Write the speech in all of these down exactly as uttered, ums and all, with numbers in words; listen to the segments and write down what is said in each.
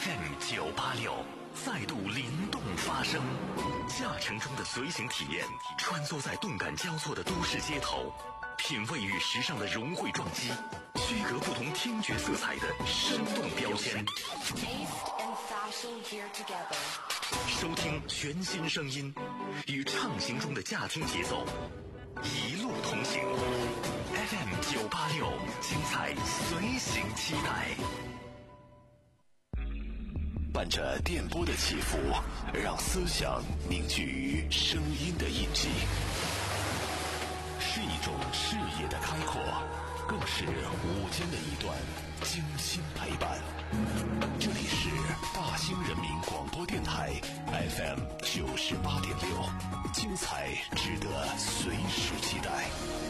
F M 九八六再度灵动发声，驾乘中的随行体验，穿梭在动感交错的都市街头，品味与时尚的融汇撞击，区隔不同听觉色彩的生动标签。收听全新声音，与畅行中的驾听节奏，一路同行。F M 九八六，精彩随行期待。伴着电波的起伏，让思想凝聚于声音的印记，是一种视野的开阔，更是午间的一段精心陪伴。这里是大兴人民广播电台 F M 九十八点六，精彩值得随时期待。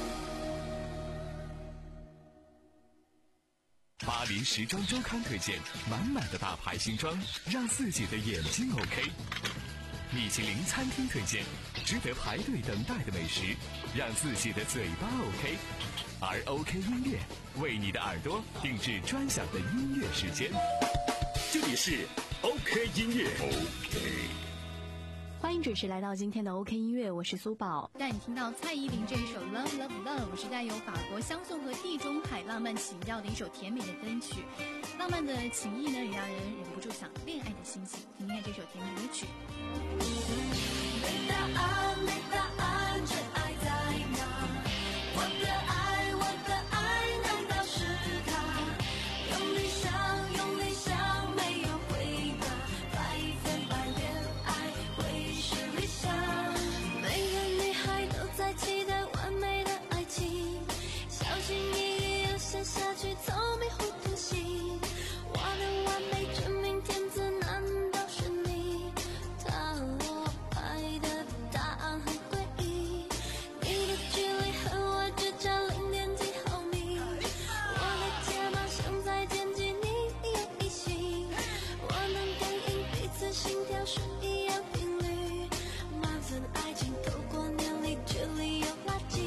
巴黎时装周刊推荐满满的大牌新装，让自己的眼睛 OK。米其林餐厅推荐值得排队等待的美食，让自己的嘴巴 OK。而 OK 音乐为你的耳朵定制专享的音乐时间。这里是 OK 音乐 OK。 欢迎准时来到今天的 OK 音乐，我是苏宝。 带你听到蔡依林这一首 Love Love Love， 是带有法国香颂和地中海浪漫情调的一首甜美的歌曲。浪漫的情意呢，也让人忍不住想恋爱的心情。听听看这首甜美歌曲。 没答案，没答案，真爱在哪？我的爱，我的爱，难道是他？用力想，用力想，没有回答，百分百恋爱会是理想。每个女孩都在期待完美的爱情，小心翼翼要陷下去，走迷糊途行。我的完美真命天子难道是你？塔罗牌的答案很诡异，你的距离和我只差零点几毫米，我的睫毛像在剪辑，你有异性，我能感应彼此心跳是一样频率，满分爱情透过年龄距离又拉近，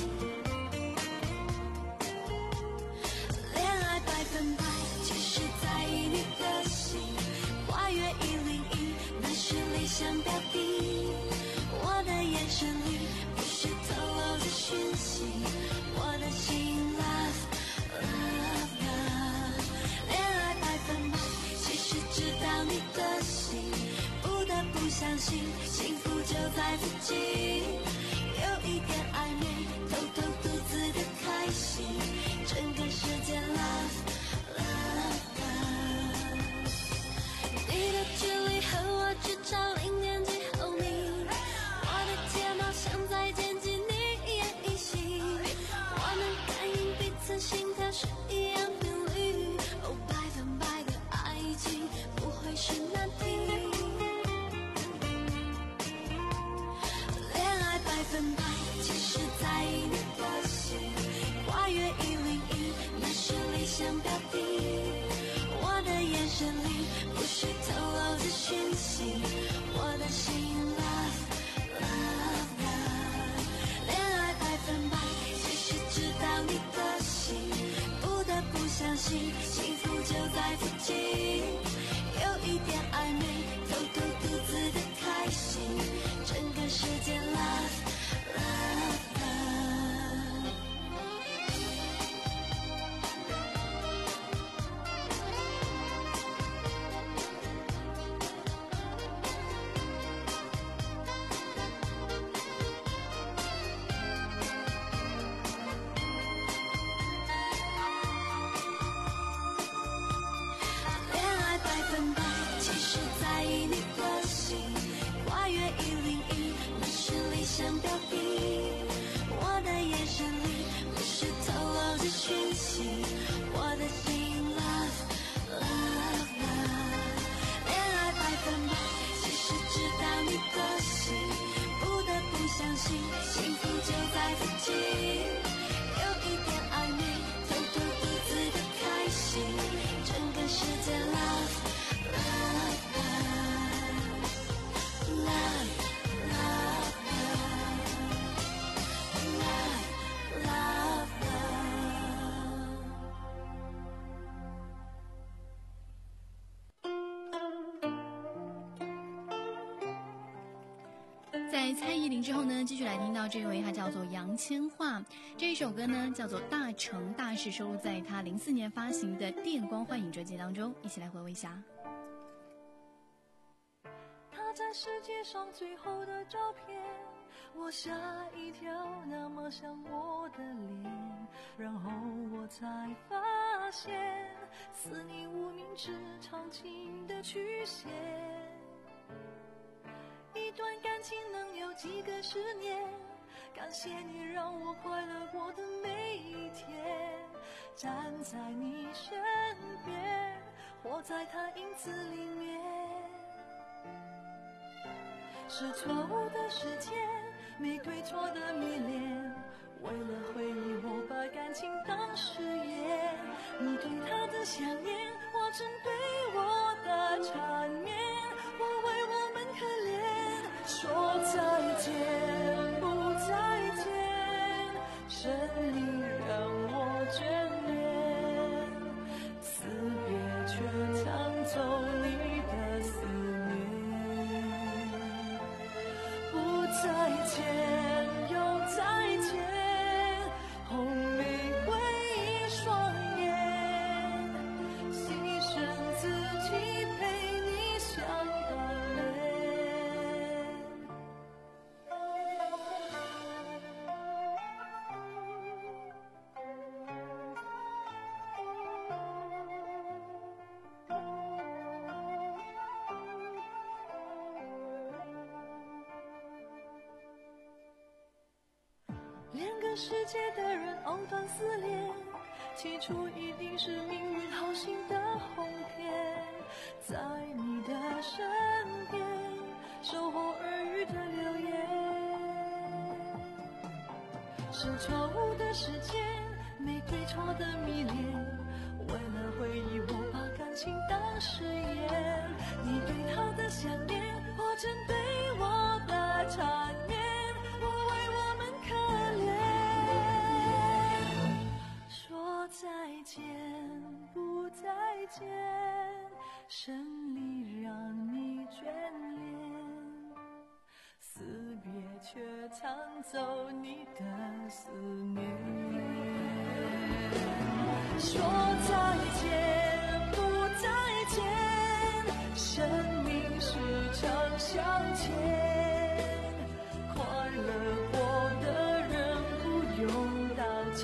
恋爱百分百其实在意你的心，跨越一零一那是理想标的，我的眼神里不是透露着讯息，我的心 love love love， 恋爱百分百其实知道你的心，不得不相信幸福就在附近，有一点暧昧偷偷独自的开心，整个世界 love love love， 你的距离和我只差零点几毫米，我的睫毛像在剪辑，你也异性，我能感应彼此心跳是一样频率，哦，百分百的爱情不会是难题，恋爱百分百其实在意你的心，跨越一零一那是理想标的，我的眼神里不是透露着讯息，我的心 love love love， 恋爱百分百其实知道你的心，不得不相信幸福就在附近，有一点暧昧偷偷独自的开心，整个世界 love love love。恋爱百分百其实在意你的心，跨越一零一那是理想标的，我的眼神里不是透露着讯息，我的心 love love love， 恋爱百分百其实知道你的心，不得不相信幸福就在附近，有一点暧昧偷偷独自的开心，整个世界 love love love love love love love love。 在蔡依林之后呢，继续来听到这位，他叫做杨千嬅。这一首歌呢叫做《大成大事》，收录在他零四年发行的《电光幻影》专辑当中，一起来回味一下。 他在世界上最后的照片，我吓一跳，那么像我的脸，然后我才发现似你无名指长情的曲线。一段感情能有几个十年，感谢你让我快乐过的每一天，站在你身边，活在他影子里面。是错误的时间，没对错的迷恋，为了回忆我把感情当誓言。你对他的想念，我正对我的缠绵，我为我们可怜。说再见不再见，生离让我眷恋，辞别却抢走你的思念。不再见又再见，红玫瑰一双眼，牺牲自己陪你想当年。两个世界的人藕断丝连，起初一定是命运好心的哄骗，在你的身边守候耳语的流言。是错误的时间，没对错的迷恋，为了回忆我把感情当誓言。你对他的想念，我正对我的缠绵，我为我们可怜。说再见不再见，生离让你眷恋，死别却抢走你的思念。说再见不再见，生命是场向前，快乐过的人不用道歉。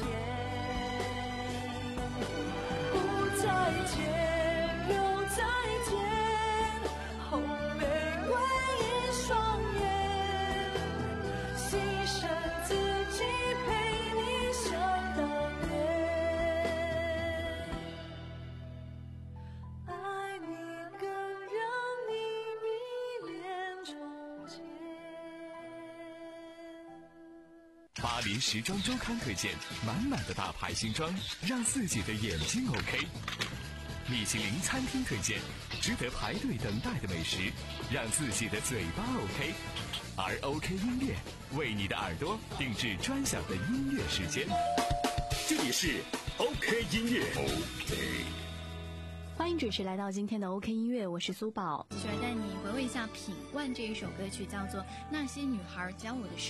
不再见又再见，红玫瑰一双眼，牺牲自己陪你想当年。爱你更让你迷恋从前。 巴黎时装周刊推荐满满的大牌新装，让自己的眼睛 OK。米其林餐厅推荐值得排队等待的美食，让自己的嘴巴 OK。而 OK 音乐为你的耳朵定制专享的音乐时间。 这里是 OK 音乐 OK。 欢迎准时来到今天的 OK 音乐，我是苏宝。 继续来带你回味一下《品冠》这一首歌曲，叫做《那些女孩教我的事》。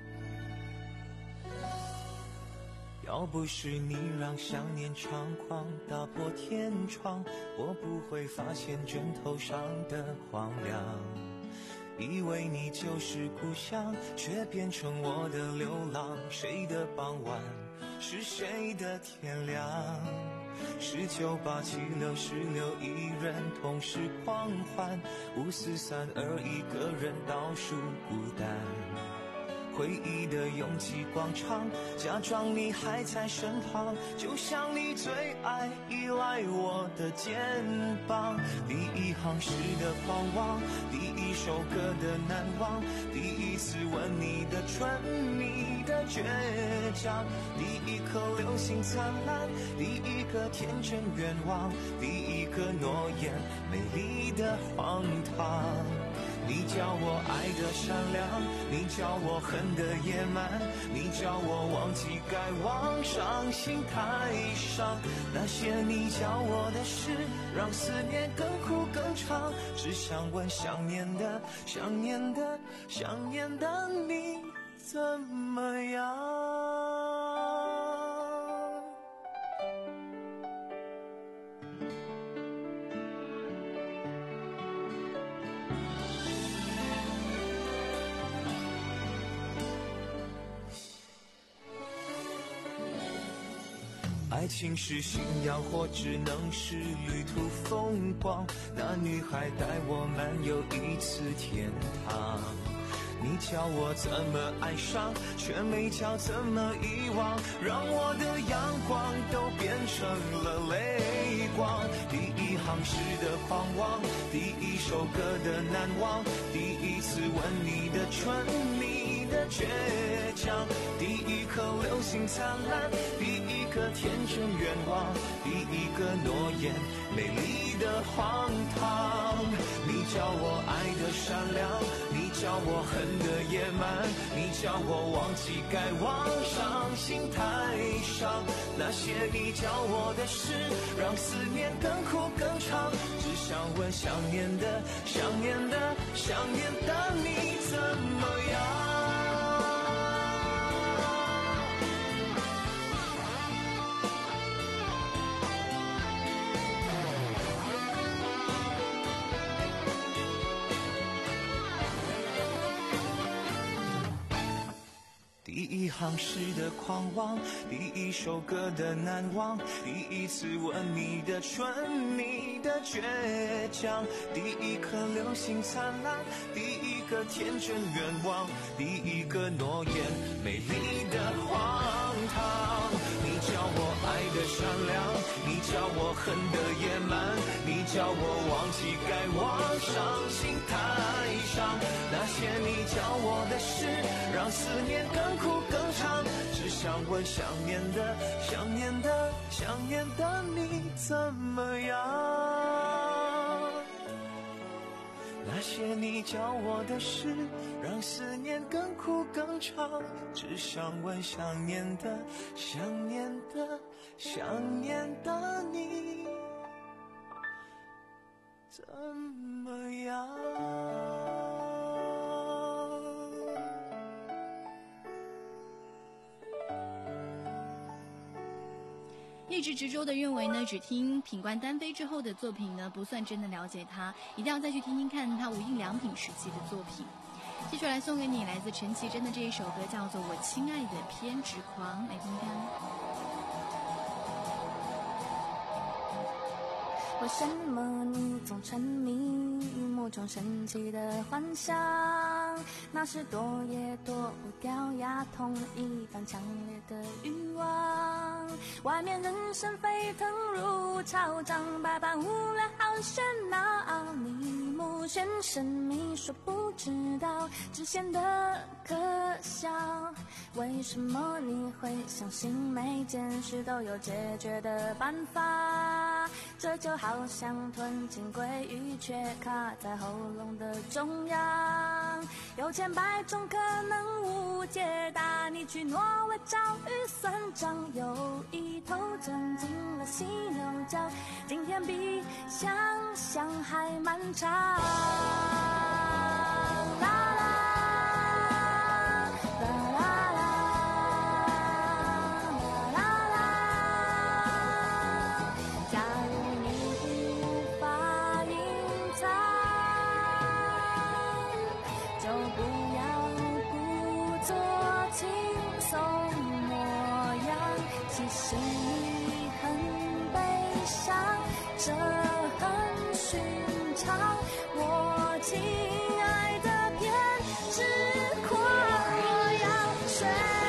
要不是你让想念猖狂打破天窗，我不会发现枕头上的荒凉。以为你就是故乡，却变成我的流浪。谁的傍晚是谁的天亮？十九八七六十六，一人同时狂欢，五四三二，一个人倒数孤单。回忆的拥挤广场，假装你还在身旁，就像你最爱依赖我的肩膀。第一行诗的狂妄，第一首歌的难忘，第一次吻你的唇，你的倔强，第一颗流星灿烂，第一个天真愿望，第一个诺言美丽的荒唐。 你叫我爱的善良，你叫我恨的野蛮，你叫我忘记该忘，伤心太伤。那些你教我的事，让思念更苦更长。只想问想念的想念的想念的你怎么样？爱情是信仰或只能是旅途风光，那女孩带我漫游一次天堂。你教我怎么爱上，却没教怎么遗忘，让我的阳光都变成了泪光。第一行诗的狂妄，第一首歌的难忘，第一次吻你的唇，你的倔强，第一颗流星灿烂，第一个天真愿望，第一个诺言美丽的荒唐。你教我爱的善良，你教我恨的野蛮，你教我忘记该忘，伤心太伤。那些你教我的事，让思念更苦更长。只想问想念的想念的想念的你怎么样？第一行诗的狂妄，第一首歌的难忘，第一次吻你的唇，你的倔强，第一颗流星灿烂，第一个天真愿望，第一个诺言美丽的荒唐。你教我爱的善良，你教我恨的野蛮，你教我忘记该忘，伤心太伤。那些你教我的事，让思念更苦更长。只想问想念的想念的想念的你怎么样？那些你教我的事，让思念更苦更长。只想问想念的想念的想念的你怎么样？ 一直执着的认为呢，只听品冠单飞之后的作品呢，不算真的了解他，一定要再去听听看他无印良品时期的作品。接下来送给你来自陈绮贞的这一首歌，叫做《我亲爱的偏执狂》，来听听看。 为什么你总沉迷某种神奇的幻想？那是躲也躲不掉牙痛一般强烈的欲望。外面人声沸腾如潮涨，百般无聊好喧闹。你目眩神迷说不知道，只显得可笑。为什么你会相信每件事都有解决的办法？这就好像吞进鲑鱼却卡在喉咙的中央，有千百种可能无解答，你去挪威找预算账，有一头钻进了犀牛角，今天比想象还漫长。啦啦这很寻常，我亲爱的偏执狂，我要睡。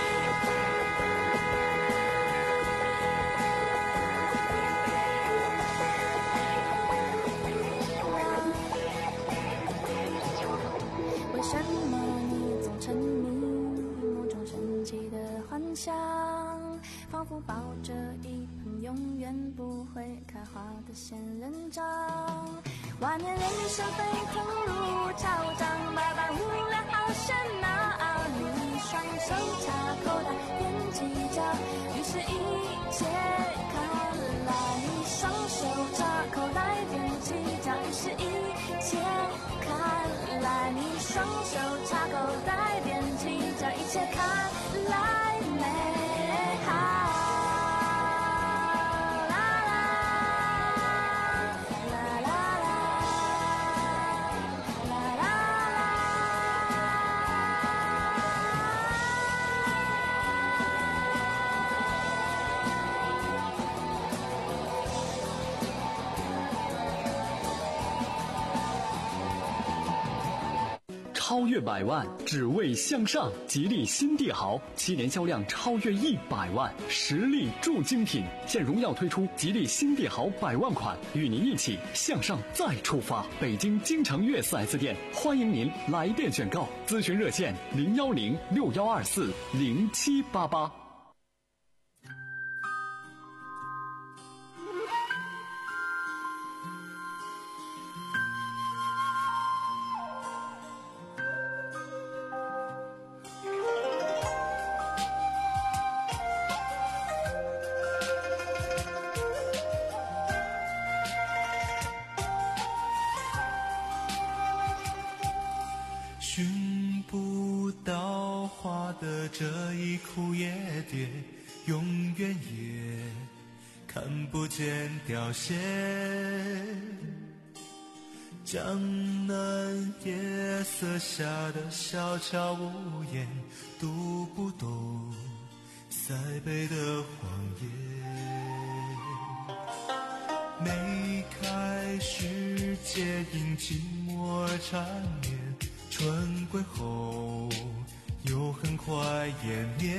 为什么你总沉迷某种神奇的幻想？仿佛抱着一盆永远不会开花的仙人掌，外面人声沸腾如潮涨， 于是一切看来，你双手插口袋踮起脚，于是一切看来，你双手插口袋踮起脚，一切看来美好。 超越百万，只为向上。吉利新帝豪七年销量超越一百万，实力铸精品。现荣耀推出吉利新帝豪百万款，与您一起向上再出发。北京京城悦 四 S 店欢迎您来电选购，咨询热线零幺零六幺二四零七八八。 寻不到花的这一枯叶蝶，永远也看不见凋谢。江南夜色下的小桥屋檐，读不懂塞北的荒野。梅开时节因寂寞而缠绵，春归后又很快湮灭。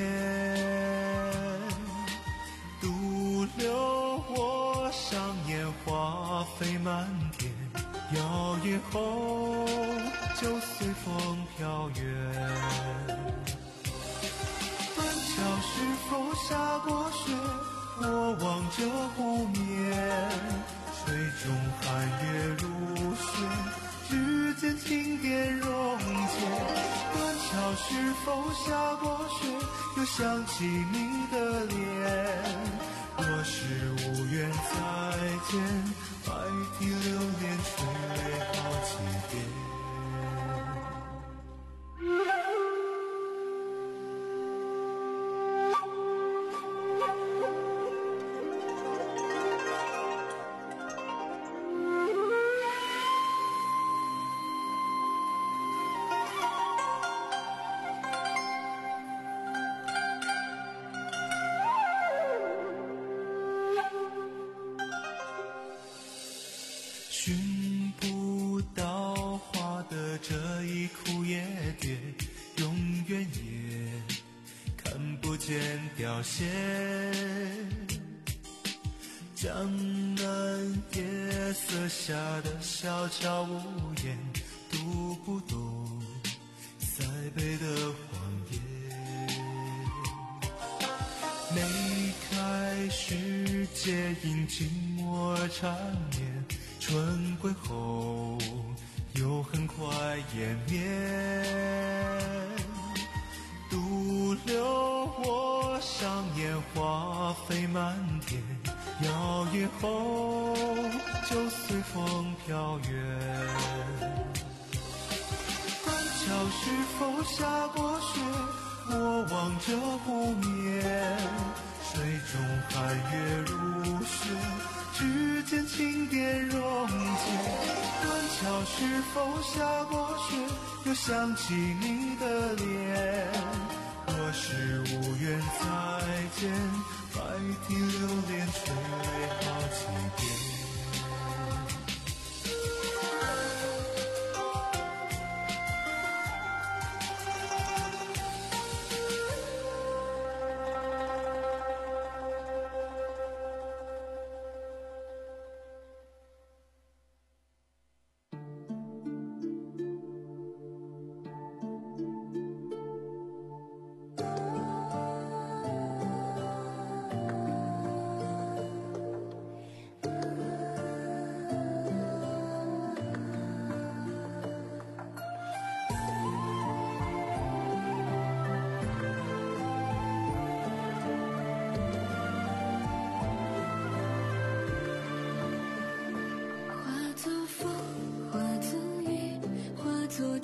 独留我上年华飞满天，摇曳后就随风飘远。断桥是否下过雪，我望着湖面，水中寒月如雪，指尖轻点溶解。断桥是否下过雪，又想起你的脸。若是无缘再见，白涕流年吹好几遍。寻不到花的这一枯叶蝶，永远也看不见凋谢。江南夜色下的小桥屋檐，读不懂塞北的荒野。梅开时节因寂寞而缠绵，春归后又很快湮灭。独留我上年华飞满天，摇曳后就随风飘远。断桥是否下过雪，我望着湖面，水中寒月如雪，指尖轻点溶解。断桥是否下过雪，又想起你的脸。若是无缘再见，白涕流连吹好几遍。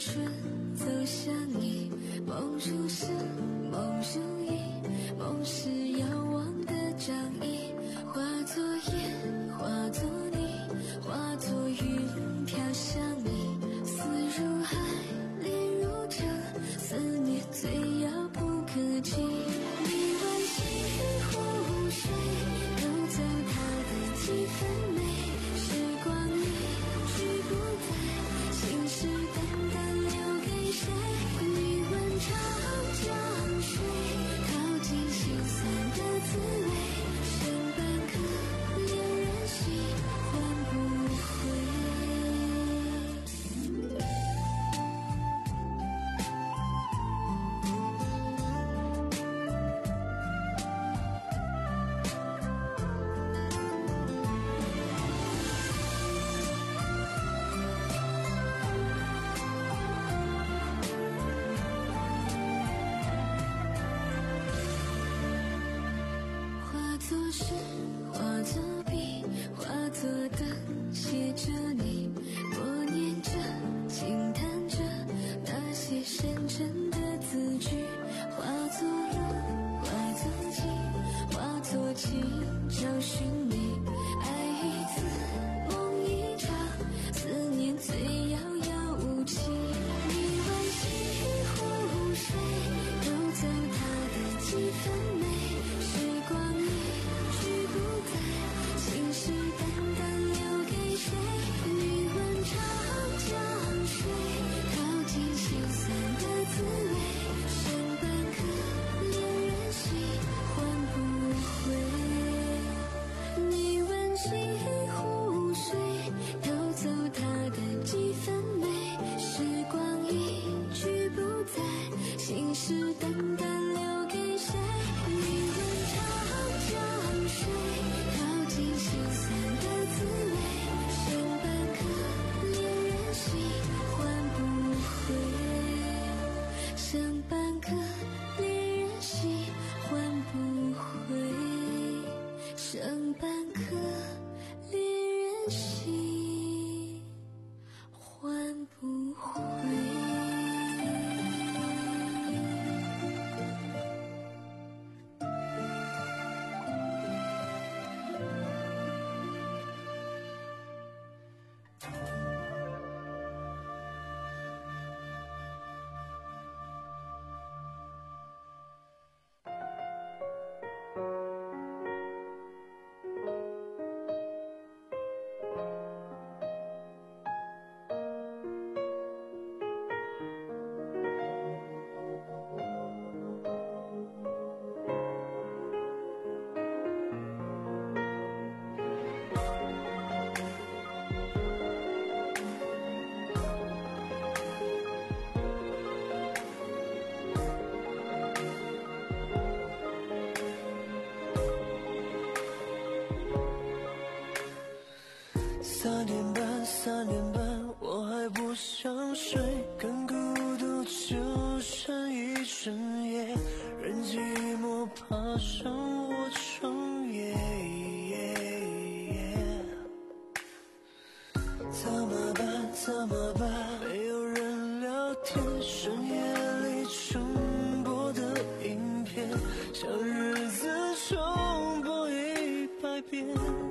春走向你，梦如诗，梦如影，梦是遥望的掌印，化作烟，化作泥，化作云飘向你，思如海，恋如城，思念最遥不可及。你挽起湖水，偷走它的几分美，时光一去不再，心事淡淡留给谁？你问长江水，淘尽心酸的滋味，剩半颗恋人心，换不回。化作诗，化作笔，化作灯，写着你，默念着，轻弹着那些深沉的字句，化作路，化作景，化作情，找寻你，爱一次，梦一场，思念最遥遥无期。你挽起湖水，偷走它的几分美，时光一去不再，心事淡淡留给谁？你问长江水，淘尽心酸的滋味，剩半颗恋人心，换不回。你问起湖水，偷走它的几分美，时光一去不再，心事淡淡留给谁？你问长江水，淘尽心酸的滋味，剩半颗恋人心，换不回，剩半颗恋人心，换不回，剩半颗恋人心，换不回。 三点半，三点半，我还不想睡，更孤独就剩一整夜，任寂寞爬上我窗沿。怎么办？怎么办？没有人聊天，深夜里重播的影片，像日子重播一百遍。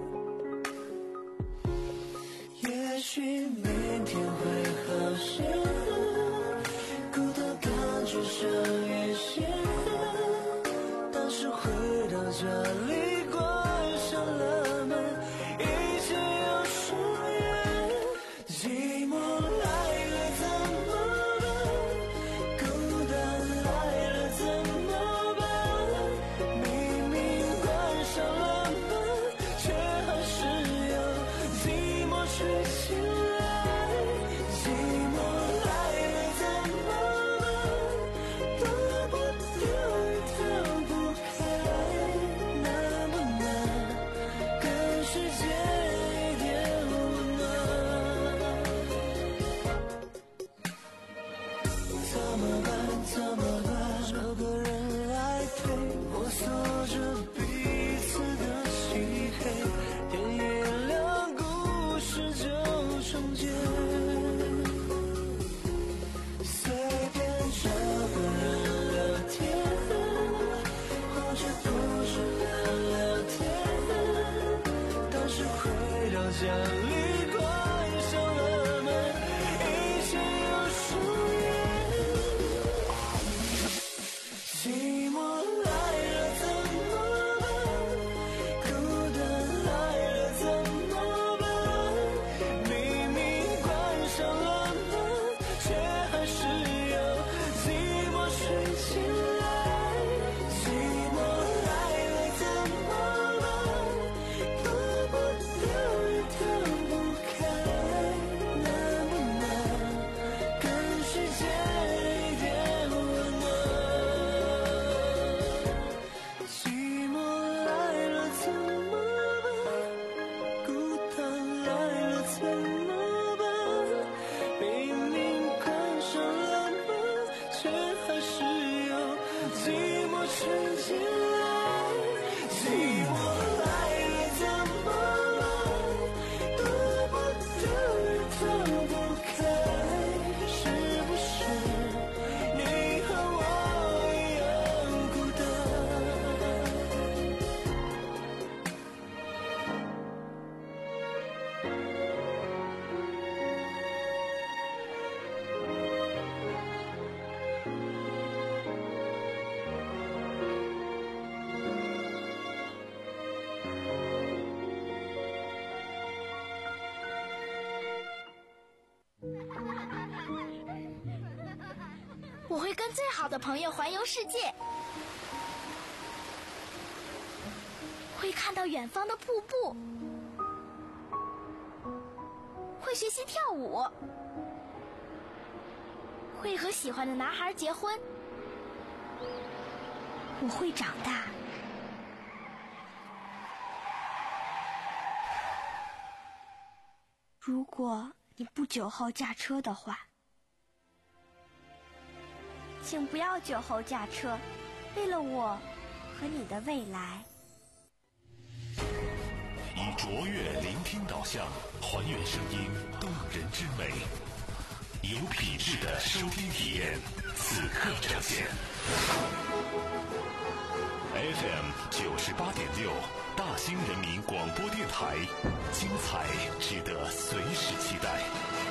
也许明天会好些，孤单感觉像一些，但是回到家里关上了门，一切又重演。寂寞来了怎么办？孤单来了怎么办？明明关上了门，却还是有寂寞吹醒来。寂寞来了怎么办？躲不掉也逃不开，难不难？给世界一点温暖。怎么办？怎么办？找个人来陪，摸索着彼此的漆黑，天一亮故事就终结。 好的朋友环游世界，会看到远方的瀑布，会学习跳舞，会和喜欢的男孩结婚。我会长大。如果你不久后驾车的话，请不要酒后驾车，为了我和你的未来。 以卓越聆听导向，还原声音动人之美，有品质的收听体验，此刻呈现。F M 九十八点六，大兴人民广播电台，精彩值得随时期待。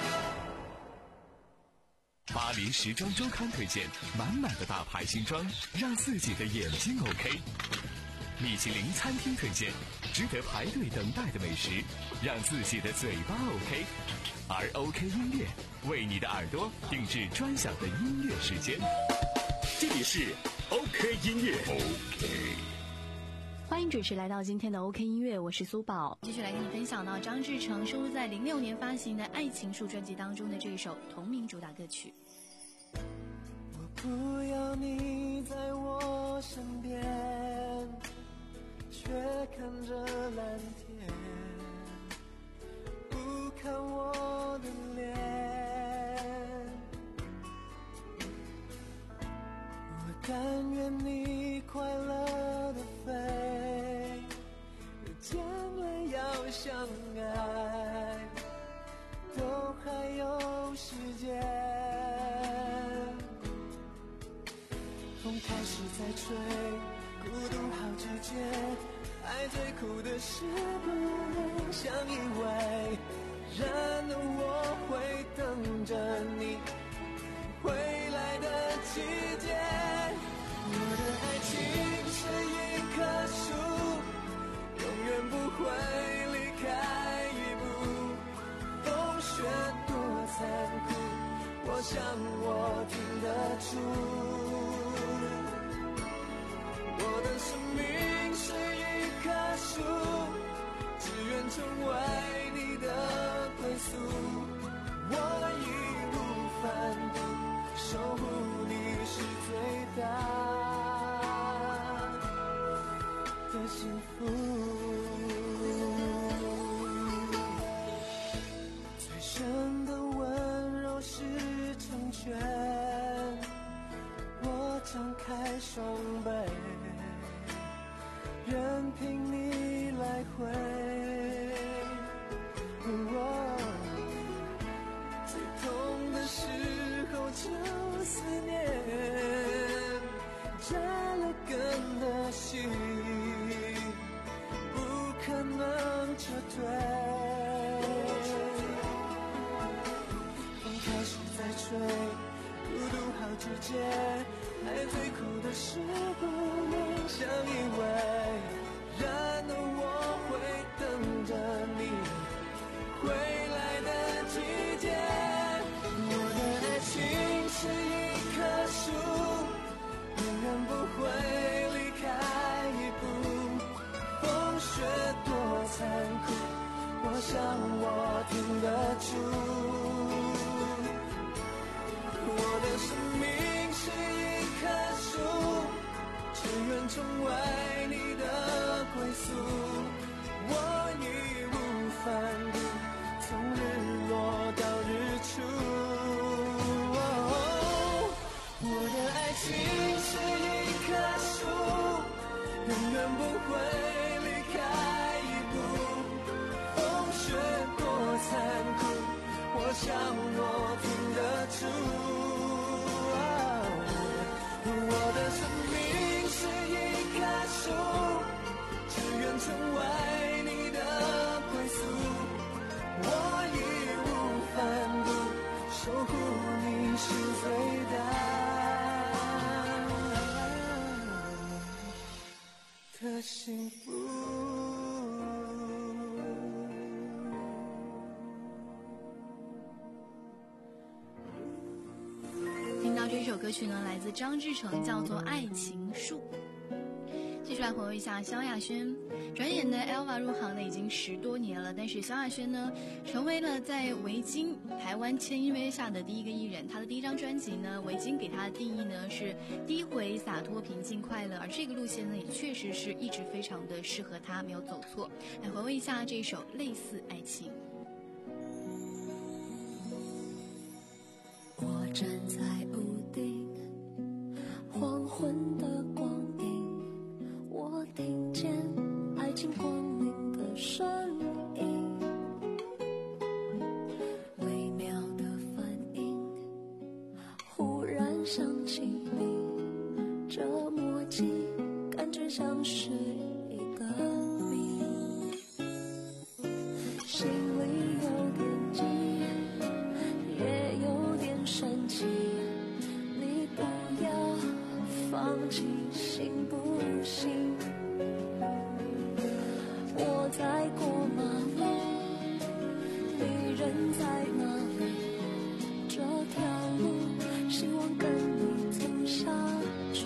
巴黎时装周刊推荐，满满的大牌新装，让自己的眼睛 OK。米其林餐厅推荐，值得排队等待的美食，让自己的嘴巴 OK。而 OK 音乐为你的耳朵定制专享的音乐时间。这里是 OK 音乐 OK。 欢迎准时来到今天的 OK 音乐，我是苏宝。 继续来跟你分享到张志成收录在零六年发行的《爱情树》专辑当中的这一首同名主打歌曲。 我不要你在我身边，却看着蓝天，不看我的脸。我但愿你快乐的飞，见了要相爱，都还有时间。风开始在吹，孤独好直接，爱最苦的是不能相依偎，然而我会等着你回来的季节。我的爱情是一棵树，永远不会离开一步，风雪多残酷，我想我听得出。我的生命是一棵树，只愿成为你的归宿，我义无反顾，守护你是最大的幸福。最深的温柔是成全，我张开双臂，任凭你来回。哦，最痛的时候就思念，扎了根的心，不可能撤退。风开始在吹，孤独好直接，爱最苦的是不能相依偎，然而我会等着你回来的季节。我的爱情是一棵树，永远不会离开一步，风雪多残酷，我想我听得出。我的生命是一棵树，只愿成为你的归宿，我义无反顾，从日落到日出。哦，我的爱情是一棵树，永远不会离开一步，风雪多残酷，我想我听得出。我的生命是一棵树，只愿成为你的归宿，我义无反顾，守护你是最大的幸福。 首歌曲呢来自张志成，叫做《爱情树》。继续来回味一下萧亚轩。转眼呢 Elva 入行呢已经十多年了，但是萧亚轩呢成为了在维京台湾签约下的第一个艺人。他的第一张专辑呢，维京给他的定义呢是低回、洒脱、平静、快乐，而这个路线呢也确实是一直非常的适合他，没有走错。来回味一下这首《类似爱情》。 我站在屋顶，黄昏的光影，我听见爱情光临的声音，微妙的反应，忽然想起你，这默契感觉像是一个谜，心里有点急，也有点生气，你不要放弃，行不行？我在过马路，你人在哪里？这条路希望跟你走下去。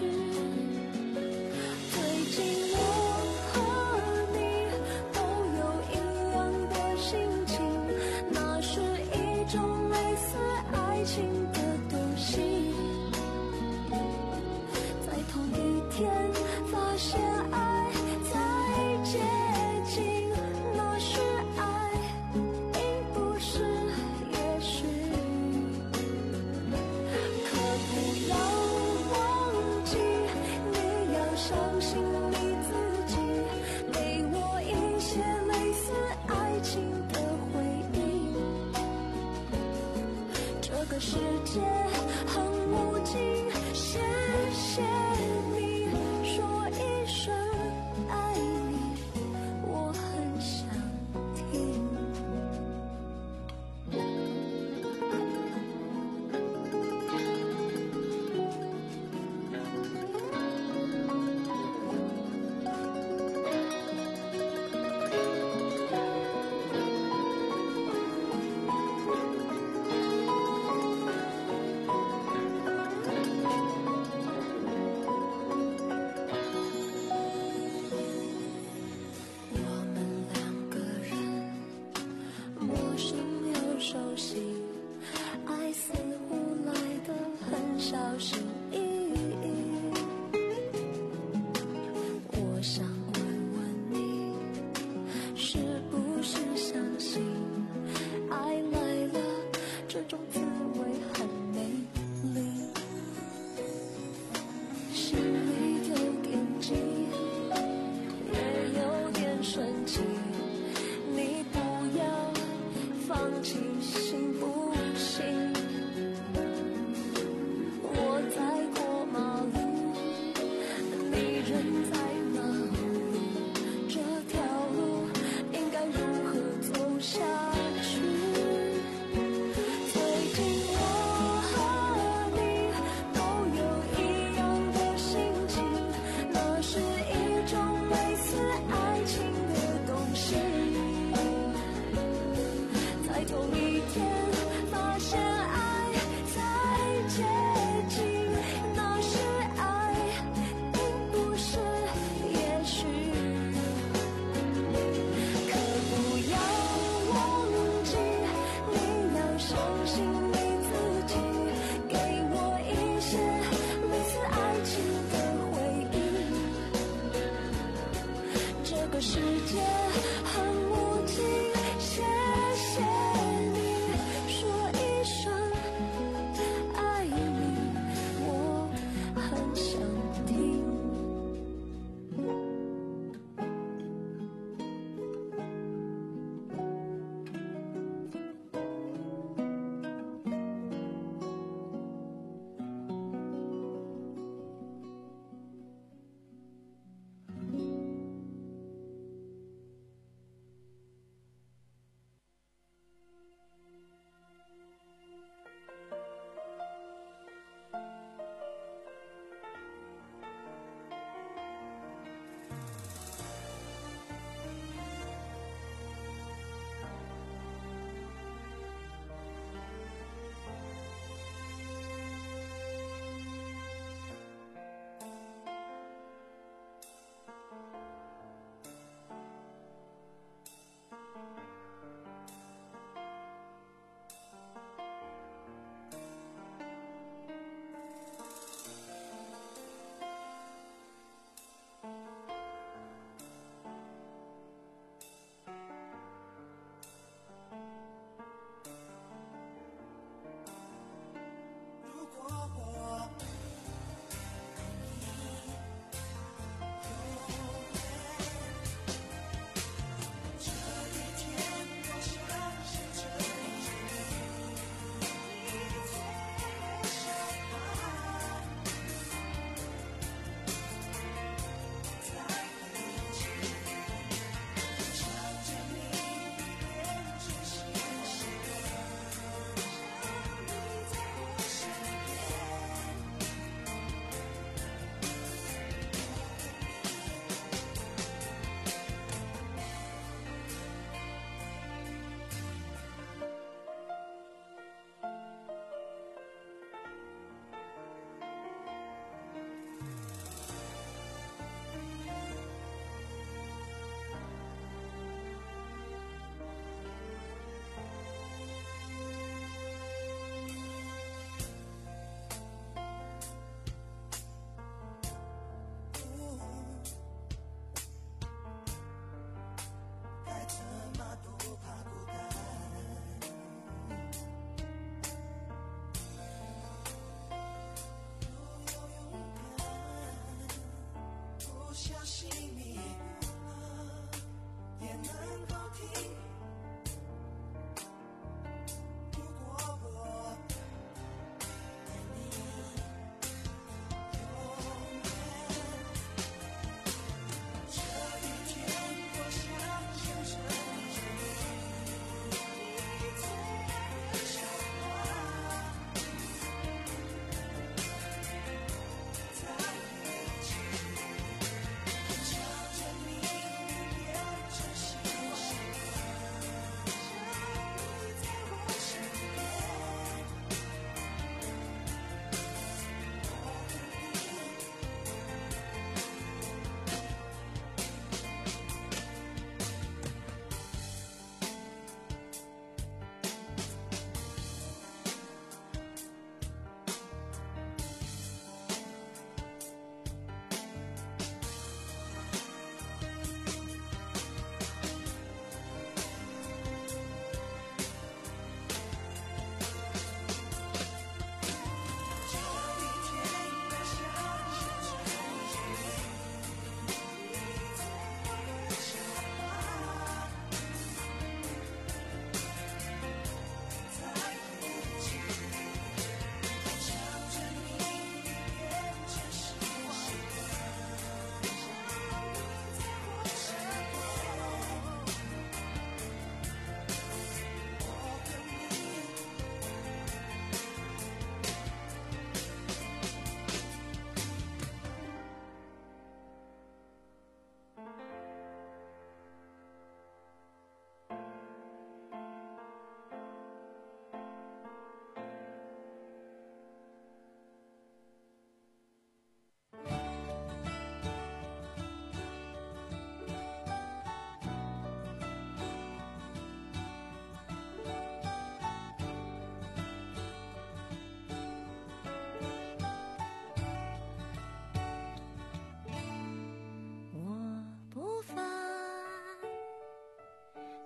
最近我和你都有一样的心情，那是一种类似爱情的东西。在同一天发现爱在接近，那是爱，并不是也许。可不要忘记，你要相信你自己，给我一些类似爱情的回忆。这个世界很无尽，谢谢你说一声爱你，我很想听。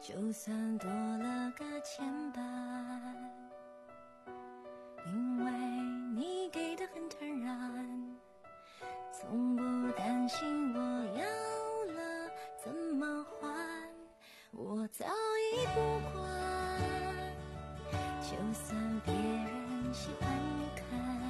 就算多了个牵绊，因为你给的很坦然，从不担心我要了怎么还，我早已不管，就算别人喜欢看，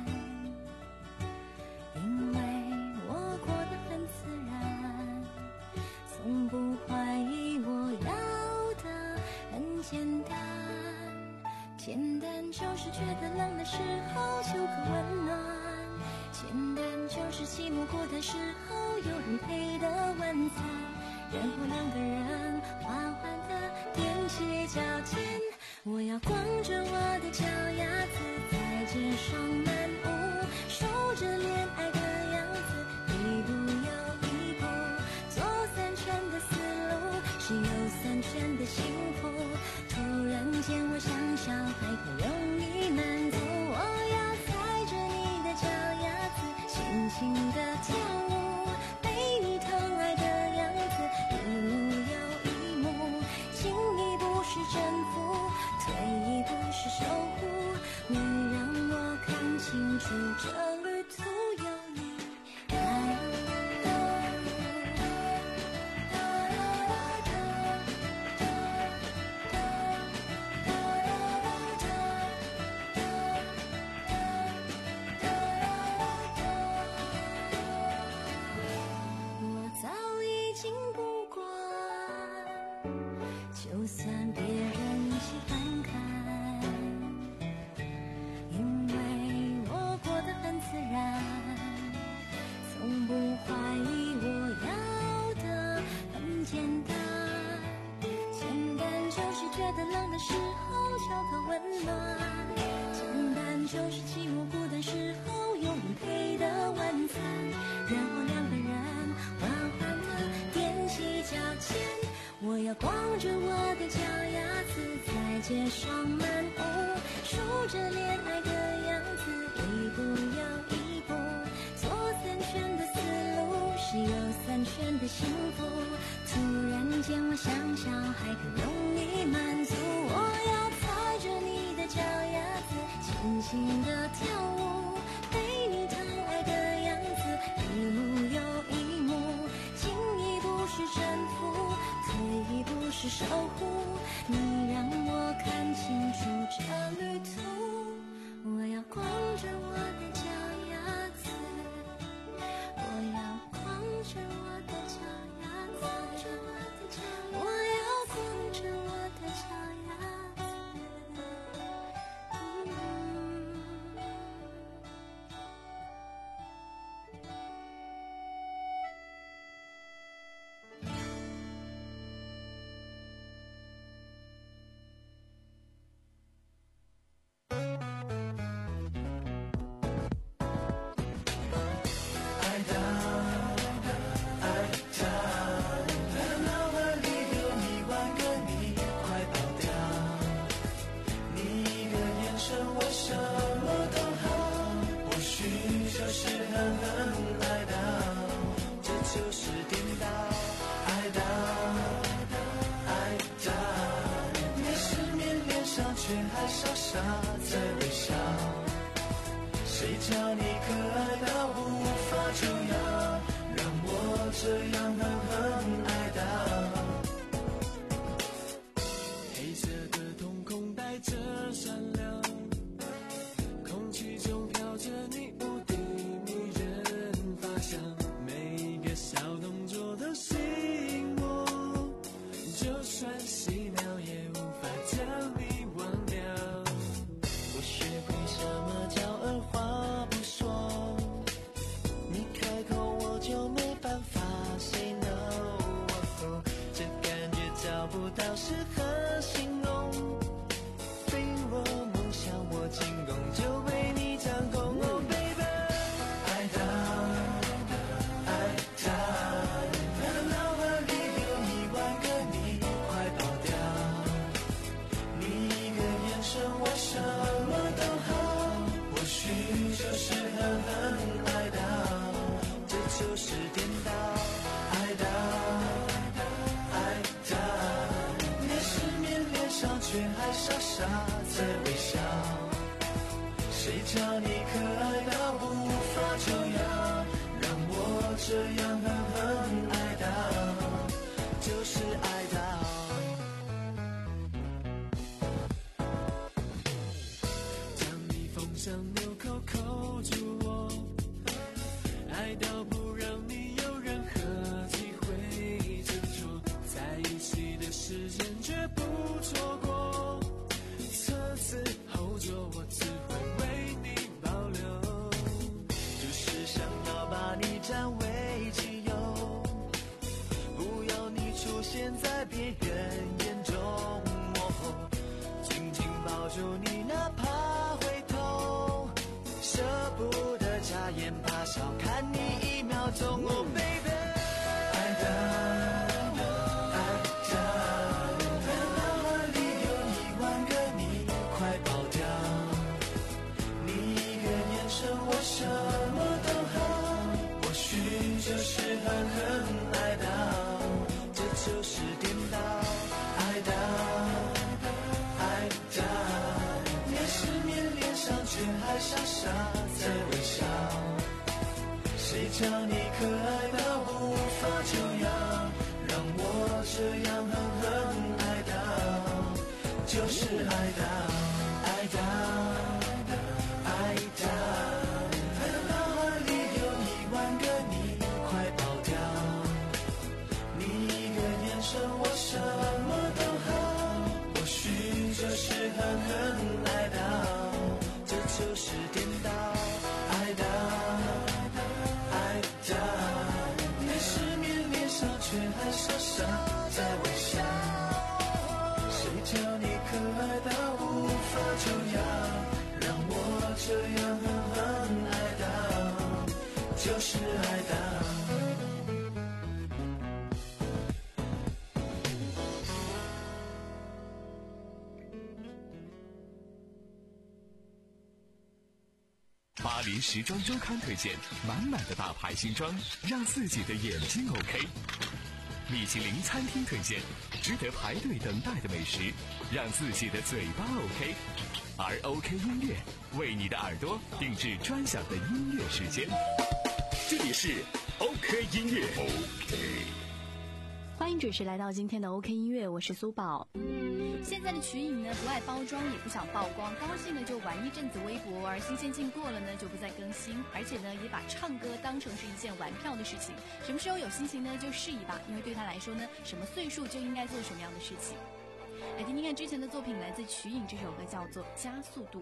因为我过得很自然，从不怀疑我要的很简单，简单就是觉得冷的时候就个温暖，简单就是寂寞孤单时候有人陪的晚餐，然后两个人缓缓地踮起脚尖，我要光着我的脚丫子在街上漫步，数着恋爱的样子，一步又一步，左三圈的思路是右三圈的幸福，突然间我想想还很容易满足，我要踩着你的脚丫子轻轻地跳舞，被你疼爱的样子一幕又一幕，进一步是征服，退一步是守护，你让我看清楚这旅途有你。我早已经不管，就算别人喜欢看，因为我过得很自然，从不怀疑我要的很简单，简单就是觉得冷的时候找个温暖，简单就是寂寞孤单时候有人陪的晚餐，然后两个人缓缓地踮起脚尖，我要光着我的脚丫子在街上漫步，数着恋爱的样子，一步又一步，左三圈的思路是右三圈的幸福，突然间我想想还很容易满足，我要踩着你的脚丫子轻轻地跳舞，被你疼爱的样子一幕又一幕，进一步是征服，退一步是守护，你让我看清楚这旅途，我要光着我的脚丫子，我要光着我的脚丫子，我要光着我的脚丫子。 却还傻傻在微笑，谁叫你可爱到无法救药，让我这样狠狠爱到。黑色的瞳孔带着善良，空气中飘着你无敌迷人发香，每个小动作都吸引我，就算洗脑也无法将你忘掉。我学会什么叫二话不说，你开口我就没办法 say no， 这感觉找不到适合形容，非我谁叫你可爱到无法救药，让我这样狠狠爱到，就是爱到。当你封上纽扣扣住我，爱到不让你有任何机会挣脱，在一起的时间绝不错过，车子后座我只会为你保留，就是想要把你占为己有，不要你出现在别人眼中，哦，紧紧抱住你哪怕回头，舍不得眨眼怕少看你一秒钟，哦 baby， 爱到爱到，脑海里有一万个你快跑掉，你一个眼神我什么都好，或许就是狠狠爱到，这就是颠倒，爱到爱到，面是面脸上却还傻傻在微笑，谁叫你可爱到无法救药，让我这样狠狠爱到，就是爱到爱到爱到，脑海里有一万个你快跑掉，你一个眼神我什么都好，或许就是狠狠爱到，这就是颠倒，爱到爱到，面是面脸上却还傻傻在微笑，谁叫你可爱到无法救药，让我这样狠狠爱到，就是爱到。 巴黎时装周刊推荐满满的大牌新装，让自己的眼睛 OK。米其林餐厅推荐值得排队等待的美食，让自己的嘴巴 OK。而 OK 音乐为你的耳朵定制专享的音乐时间。这里是 OK 音乐 OK。 欢迎准时来到今天的 OK 音乐，我是苏宝。 现在的瞿颖呢，不爱包装，也不想曝光，高兴呢就玩一阵子微博，而新鲜劲过了呢就不再更新，而且呢也把唱歌当成是一件玩票的事情，什么时候有心情呢就试一把，因为对他来说呢，什么岁数就应该做什么样的事情。来听听看之前的作品，来自瞿颖，这首歌叫做《加速度》。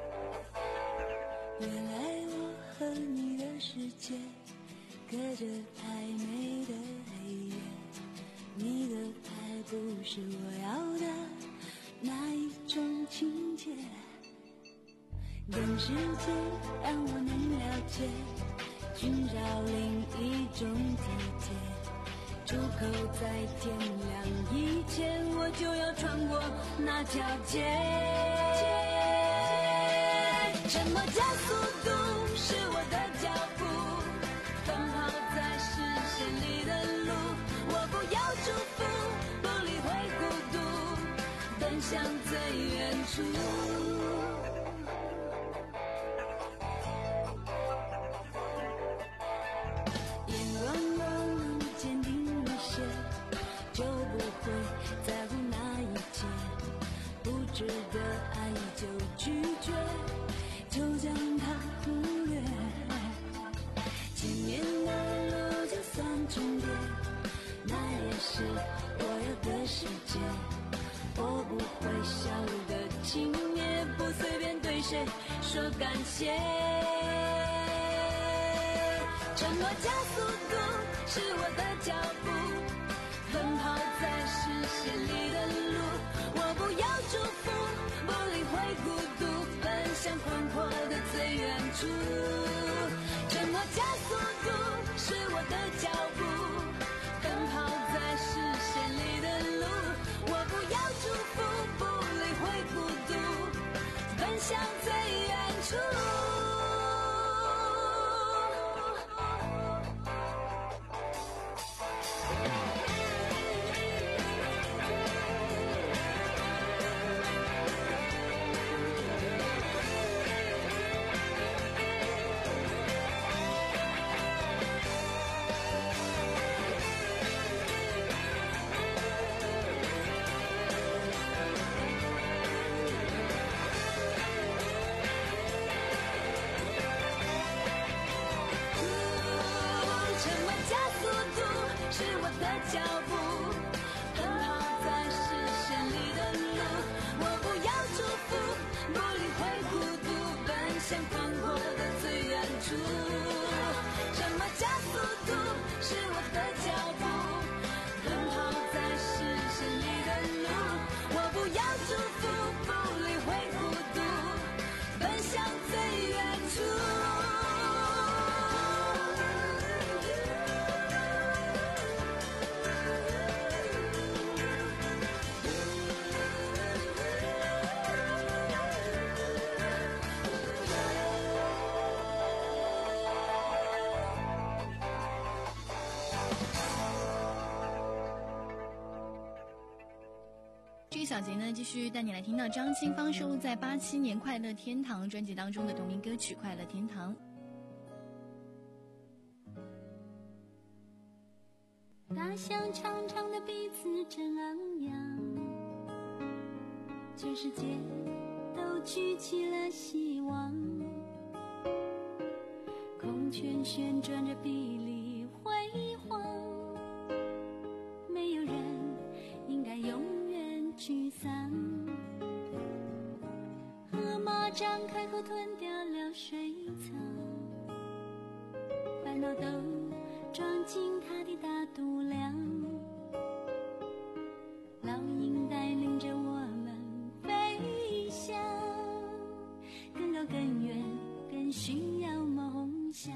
原来我和你的世界隔着暧昧的黑夜，你的爱不是我要的那一种情节，等时间让我能了解，寻找另一种体贴，出口在天亮以前，我就要穿过那条街。什么加速度？是我的脚步，奔跑在视线里的路，我不要祝福，不理会孤独，奔向最远处。眼光若能坚定一些，就不会在乎那一切，不值得爱就拒绝，就将它忽略。前面的路就算重叠，那也是我要的世界。我不会笑的轻蔑，不随便对谁说感谢。承诺加速度是我的脚步，奔跑在视线里的路，我不要祝福，不理会孤独，奔向宽阔的最远处。承诺加速度是我的脚步，奔跑在视线里的路，我不要祝福，不理会孤独，奔向最远处。 小杰呢，继续带你来听到张清芳收录在八七年《快乐天堂》专辑当中的同名歌曲《快乐天堂》。 大象长长的鼻子真昂扬，全世界都举起了希望。孔雀旋转着臂力辉煌，没有人应该永远沮丧。河马张开口吞掉了水草，烦恼都装进它的大肚量。老鹰带领着我们飞翔，更高更远更需要梦想。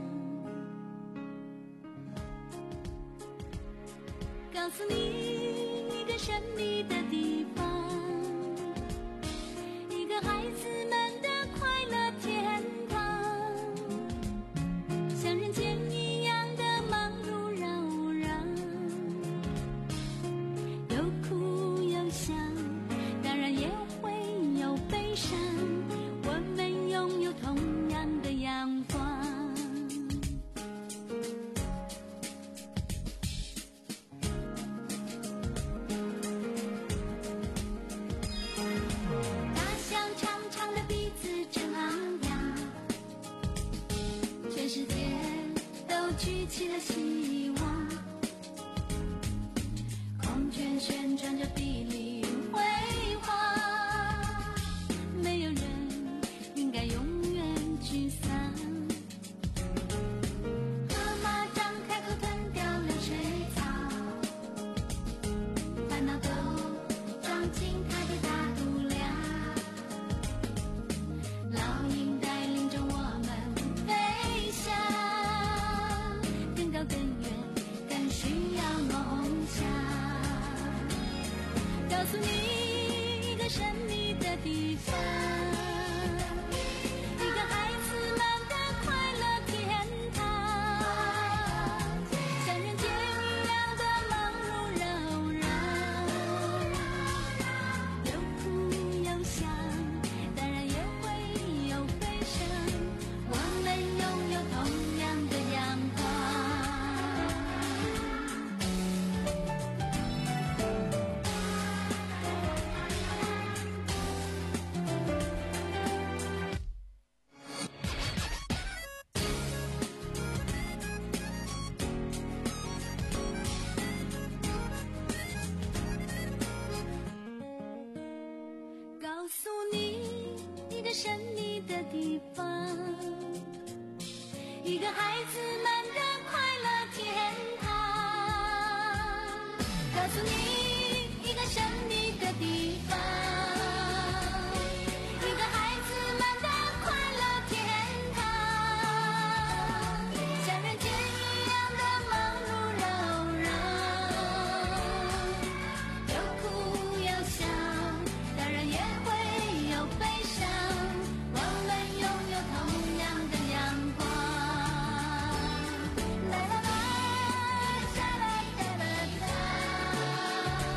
告诉你一个神秘的地方，一个孩子们的快乐天堂，像人间一样的忙碌扰攘，有哭有笑，当然也会有悲伤，我们拥有同样的阳光。大象长长的鼻子真昂扬，全世界都举起了希望。孔雀旋转着臂力辉煌，没有人应该永远沮丧。河马张开口吞掉了水草，烦恼都装进它的大肚量。老鹰带领着我们飞翔，更高更远更需要梦想。告诉你一个神秘的地方，一个孩子们的快乐天堂，像人间一样的忙碌扰攘，有哭有笑，当然也会有悲伤，我们拥有同样的阳光。告诉你一个神秘的地方，一个孩子们的快乐天堂。告诉你一个神秘的地方，一个孩子们的快乐天堂，像人间一样的忙碌扰攘，有哭有笑，当然也会有悲伤，我们拥有同样的阳光。啦啦啦，啦啦啦啦啦。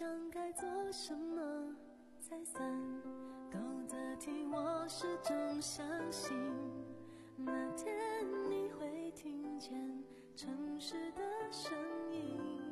想该做什么才算够得体，我始终相信那天你会听见城市的声音。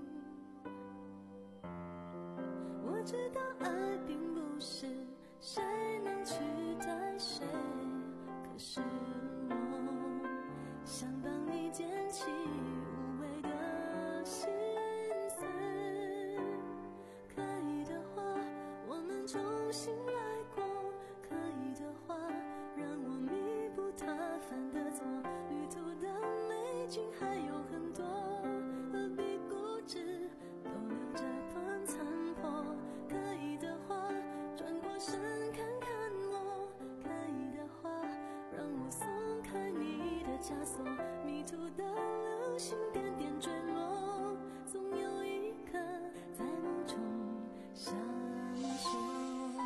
我知道爱并不是谁能取代谁，可是我想帮你捡起无谓的心碎。可以的话我们重新来过，可以的话让我弥补他犯的错，旅途的美景还有很多，何必固执都留着段残破。可以的话转过身看看我，可以的话让我松开你的枷锁，迷途的流星点点坠落，总有一刻在梦中相守。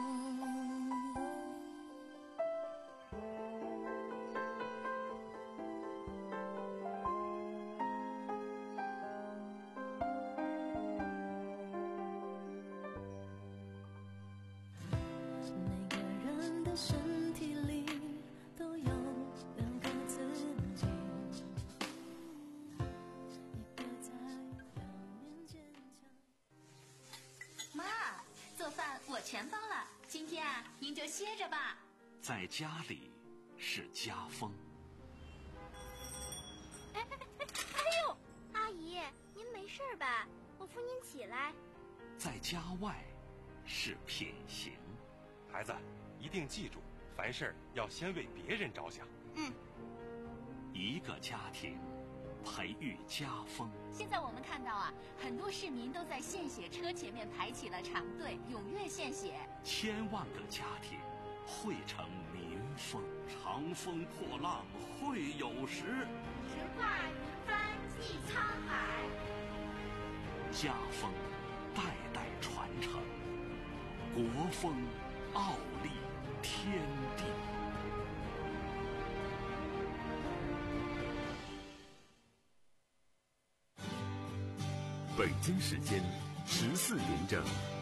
每个人的身体里都有两个自己，一个在表面坚强。 妈，做饭我全包了，今天啊，您就歇着吧。 在家里是家风， 哎哎哎哎呦，阿姨，您没事吧？我扶您起来。 在家外是品行。 孩子，一定记住，凡事要先为别人着想。 嗯， 一个家庭培育家风。 现在我们看到啊，很多市民都在献血车前面排起了长队，踊跃献血。 千万个家庭汇成民风，长风破浪会有时， 直挂云帆济沧海。 家风代代传承，国风傲立天地。 北京时间十四点整。